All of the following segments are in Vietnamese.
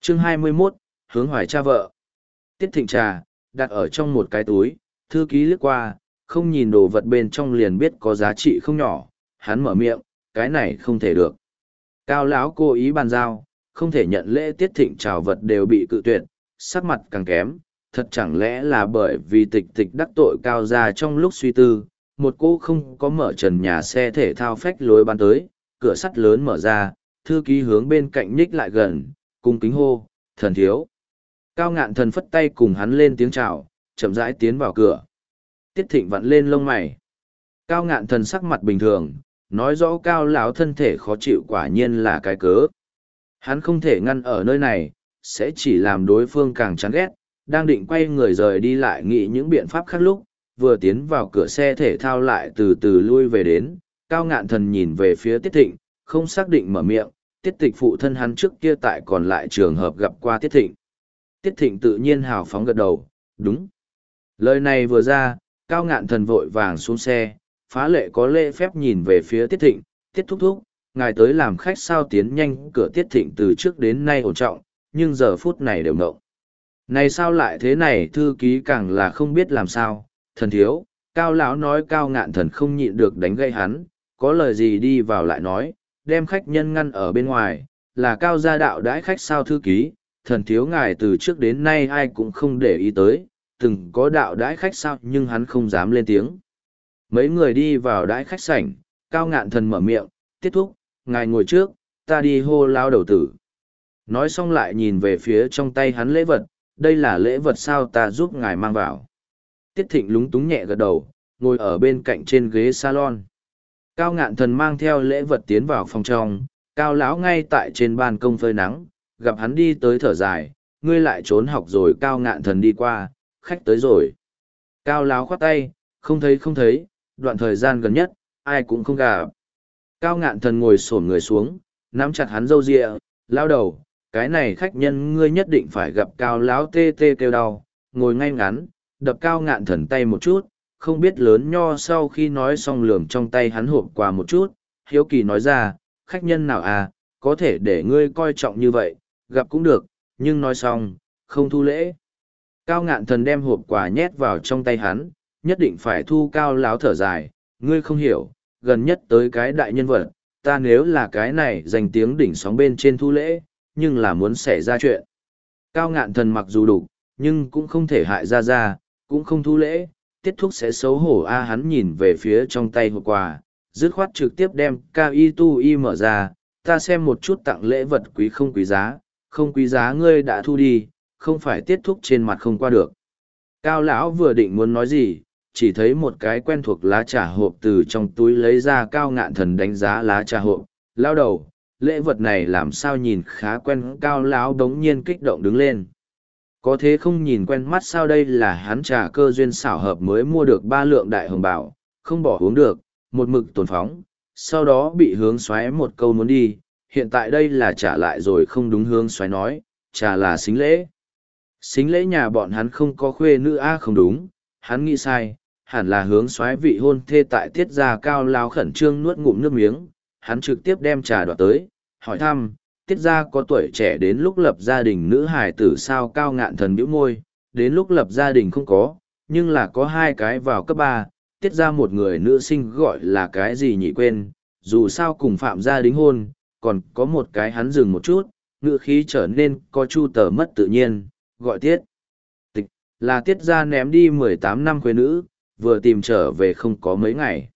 Chương 21, hướng hoài cha vợ. Tiết Thịnh trà, đặt ở trong một cái túi, thư ký liếc qua, không nhìn đồ vật bên trong liền biết có giá trị không nhỏ, hắn mở miệng, cái này không thể được. Cao lão cố ý bàn giao, không thể nhận lễ. Tiết Thịnh chào vật đều bị cự tuyệt, sắc mặt càng kém, thật chẳng lẽ là bởi vì tịch tịch đắc tội Cao gia. Trong lúc suy tư, một cô không có mở trần nhà xe thể thao phách lối ban tới, cửa sắt lớn mở ra, thư ký hướng bên cạnh nhích lại gần, cung kính hô, thần thiếu. Cao Ngạn Thần phất tay cùng hắn lên tiếng chào, chậm rãi tiến vào cửa. Tiết Thịnh vặn lên lông mày. Cao Ngạn Thần sắc mặt bình thường, nói rõ Cao lão thân thể khó chịu quả nhiên là cái cớ. Hắn không thể ngăn ở nơi này, sẽ chỉ làm đối phương càng chán ghét, đang định quay người rời đi lại nghĩ những biện pháp khác lúc, vừa tiến vào cửa xe thể thao lại từ từ lui về đến, Cao Ngạn Thần nhìn về phía Tiết Thịnh, không xác định mở miệng, Tiết Tịch phụ thân hắn trước kia tại còn lại trường hợp gặp qua Tiết Thịnh. Tiết Thịnh tự nhiên hào phóng gật đầu, đúng. Lời này vừa ra, Cao Ngạn Thần vội vàng xuống xe, phá lệ có lễ phép nhìn về phía Tiết Thịnh, Tiết thúc thúc, ngài tới làm khách sao. Tiến nhanh cửa. Tiết Thịnh từ trước đến nay ổn trọng, nhưng giờ phút này đều ngộng. Này sao lại thế này, thư ký càng là không biết làm sao, thần thiếu. Cao lão nói. Cao Ngạn Thần không nhịn được đánh gây hắn, có lời gì đi vào lại nói, đem khách nhân ngăn ở bên ngoài, là Cao gia đạo đãi khách sao. Thư ký, thần thiếu ngài từ trước đến nay ai cũng không để ý tới, từng có đạo đãi khách sao, nhưng hắn không dám lên tiếng. Mấy người đi vào đãi khách sảnh, Cao Ngạn Thần mở miệng, Tiết thúc, ngài ngồi trước, ta đi hô lao đầu tử. Nói xong lại nhìn về phía trong tay hắn lễ vật, đây là lễ vật sao, ta giúp ngài mang vào. Tiết Thịnh lúng túng nhẹ gật đầu, ngồi ở bên cạnh trên ghế salon. Cao Ngạn Thần mang theo lễ vật tiến vào phòng trong, Cao lão ngay tại trên ban công phơi nắng, gặp hắn đi tới thở dài, ngươi lại trốn học rồi. Cao Ngạn Thần đi qua, khách tới rồi. Cao lão khoát tay, không thấy, đoạn thời gian gần nhất, ai cũng không gặp. Cao Ngạn Thần ngồi xổm người xuống, nắm chặt hắn râu ria, lao đầu, cái này khách nhân ngươi nhất định phải gặp. Cao lão tê tê kêu đau, ngồi ngay ngắn, đập Cao Ngạn Thần tay một chút, không biết lớn nho. Sau khi nói xong lườm trong tay hắn hộp quà một chút, hiếu kỳ nói ra, khách nhân nào à, có thể để ngươi coi trọng như vậy, gặp cũng được, nhưng nói xong, không thu lễ. Cao Ngạn Thần đem hộp quà nhét vào trong tay hắn, nhất định phải thu. Cao lão thở dài, ngươi không hiểu, gần nhất tới cái đại nhân vật, ta nếu là cái này danh tiếng đỉnh sóng bên trên thu lễ, nhưng là muốn xảy ra chuyện. Cao Ngạn Thần mặc dù đủ, nhưng cũng không thể hại ra, cũng không thu lễ, Tiết thúc sẽ xấu hổ a. Hắn nhìn về phía trong tay hộp quà, dứt khoát trực tiếp đem KITui mở ra, ta xem một chút, tặng lễ vật quý không quý giá, không quý giá ngươi đã thu đi, không phải. Tiết thúc trên mặt không qua được. Cao lão vừa định muốn nói gì, chỉ thấy một cái quen thuộc lá trà hộp từ trong túi lấy ra. Cao Ngạn Thần đánh giá lá trà hộp, lao đầu, lễ vật này làm sao nhìn khá quen. Cao lão đống nhiên kích động đứng lên, có thế không nhìn quen mắt sao. đây là hắn trà cơ duyên xảo hợp mới mua được 3 lượng đại hồng bảo, không bỏ uống được, một mực tồn phóng, sau đó bị hướng xoáy một câu muốn đi, hiện tại đây là trả lại rồi. không đúng, hướng xoáy nói, trà là xính lễ. Xính lễ nhà bọn hắn không có khuê nữ a. Không đúng, hắn nghĩ sai, hẳn là hướng xoáy vị hôn thê tại Tiết gia. Cao lao khẩn trương nuốt ngụm nước miếng, hắn trực tiếp đem trà đoạt tới, hỏi thăm, Tiết gia có tuổi trẻ đến lúc lập gia đình nữ hài tử sao. Cao Ngạn Thần bĩu môi, đến lúc lập gia đình không có, nhưng là có 2 cái vào cấp 3, Tiết gia một người nữ sinh gọi là cái gì nhỉ quên, dù sao cùng Phạm gia đính hôn, còn có một cái. Hắn dừng một chút, ngữ khí trở nên có chu tờ mất tự nhiên, gọi Tiết Tịch, là Tiết gia ném đi 18 năm quê nữ, vừa tìm trở về không có mấy ngày.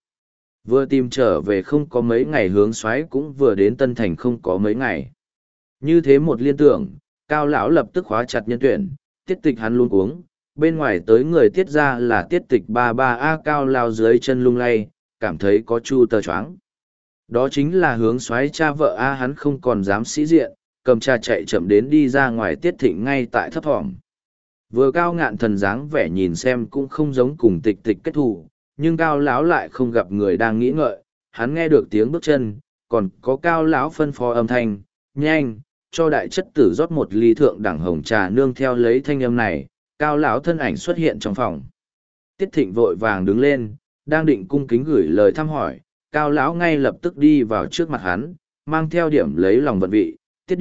Hướng xoáy cũng vừa đến Tân Thành không có mấy ngày. Như thế một liên tưởng, Cao lão lập tức khóa chặt nhân tuyển. Tiết Tịch hắn luôn uống, bên ngoài tới người Tiết gia là Tiết Tịch ba a. Cao lao dưới chân lung lay, cảm thấy có chu tờ choáng. Đó chính là hướng xoáy cha vợ a. Hắn không còn dám sĩ diện, cầm trà chạy chậm đến đi ra ngoài. Tiết Thịnh ngay tại thấp thỏm. Vừa Cao Ngạn Thần dáng vẻ nhìn xem cũng không giống cùng Tịch Tịch kết thù, nhưng Cao lão lại không gặp người đang nghĩ ngợi. Hắn nghe được tiếng bước chân, còn có Cao lão phân phó âm thanh, nhanh, cho đại chất tử rót 1 ly thượng đẳng hồng trà. Nương theo lấy thanh âm này, Cao lão thân ảnh xuất hiện trong phòng. Tiết Thịnh vội vàng đứng lên, đang định cung kính gửi lời thăm hỏi, Cao lão ngay lập tức đi vào trước mặt hắn, mang theo điểm lấy lòng vận vị, Tiết Điệt,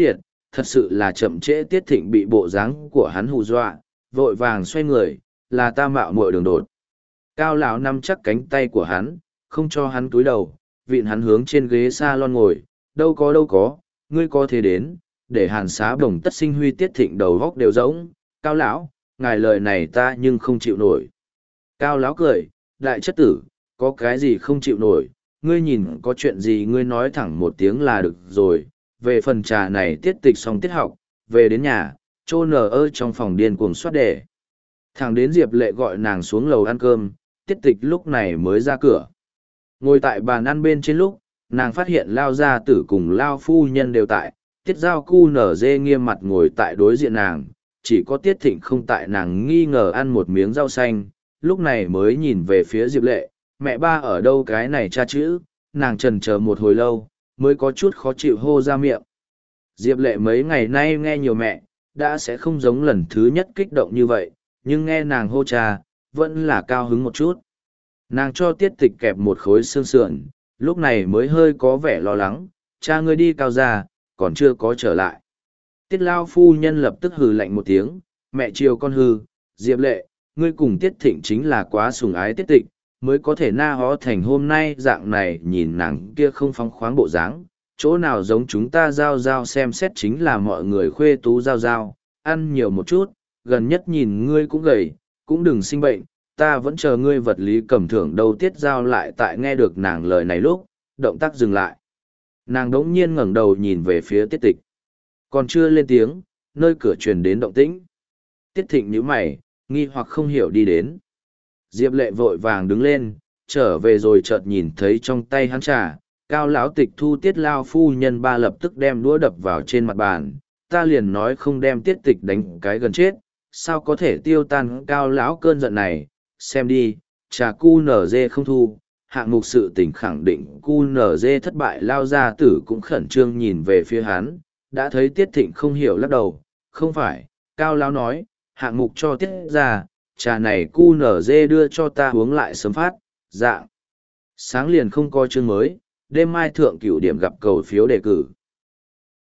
thật sự là chậm trễ. Tiết Thịnh bị bộ dáng của hắn hù dọa, vội vàng xoay người, là ta mạo muội đường đột. Cao lão nắm chắc cánh tay của hắn, không cho hắn cúi đầu, vịn hắn hướng trên ghế salon ngồi, đâu có, ngươi có thể đến, để Hàn Xá Bồng tất sinh huy. Tiết Thịnh đầu góc đều rỗng, Cao lão, ngài lời này ta nhưng không chịu nổi. Cao lão cười, đại chất tử, có cái gì không chịu nổi, ngươi nhìn có chuyện gì ngươi nói thẳng một tiếng là được rồi. Về phần trà này tiết tịch xong tiết học, về đến nhà, chô nở ơi trong phòng điên cuồng soát đề. Thẳng đến Diệp Lệ gọi nàng xuống lầu ăn cơm, tiết tịch lúc này mới ra cửa. Ngồi tại bàn ăn bên trên lúc, nàng phát hiện Lao gia tử cùng Lao phu nhân đều tại, tiết giao cu nở dê nghiêm mặt ngồi tại đối diện nàng, chỉ có Tiết Thịnh không tại. Nàng nghi ngờ ăn một miếng rau xanh, lúc này mới nhìn về phía Diệp Lệ, mẹ ba ở đâu cái này cha chữ. Nàng chần chờ một hồi lâu, mới có chút khó chịu hô ra miệng. Diệp Lệ mấy ngày nay nghe nhiều mẹ, đã sẽ không giống lần thứ nhất kích động như vậy, nhưng nghe nàng hô cha, vẫn là cao hứng một chút. Nàng cho Tiết Tịch kẹp một khối xương sườn, lúc này mới hơi có vẻ lo lắng, cha ngươi đi Cao ra, còn chưa có trở lại. Tiết Lao phu nhân lập tức hừ lạnh một tiếng, mẹ chiều con hư, Diệp Lệ, ngươi cùng Tiết Thịnh chính là quá sủng ái Tiết Tịch, mới có thể na hó thành hôm nay dạng này. Nhìn nàng kia không phóng khoáng bộ dáng, chỗ nào giống chúng ta giao giao xem xét chính là mọi người khuê tú giao giao, ăn nhiều một chút, gần nhất nhìn ngươi cũng gầy, cũng đừng sinh bệnh, ta vẫn chờ ngươi vật lý cầm thưởng đâu. Tiết giao lại tại nghe được nàng lời này lúc, động tác dừng lại. Nàng đống nhiên ngẩng đầu nhìn về phía Tiết Tịch. Còn chưa lên tiếng, nơi cửa truyền đến động tĩnh. Tiết Thịnh nhíu mày, nghi hoặc không hiểu đi đến. Diệp Lệ vội vàng đứng lên, trở về rồi chợt nhìn thấy trong tay hắn trà, Cao lão tịch thu Tiết Lao phu nhân ba lập tức đem đũa đập vào trên mặt bàn. Ta liền nói không đem Tiết Tịch đánh cái gần chết, sao có thể tiêu tan Cao lão cơn giận này. Xem đi, trà cu nở dê không thu, hạng mục sự tình khẳng định cu nở dê thất bại. Lao gia tử cũng khẩn trương nhìn về phía hắn, đã thấy Tiết Thịnh không hiểu lắc đầu, không phải, Cao lão nói, hạng mục cho Tiết ra, trà này cu nở dê đưa cho ta uống lại sớm phát, dạng. Sáng liền không coi chương mới, đêm mai thượng cửu điểm gặp cầu phiếu đề cử.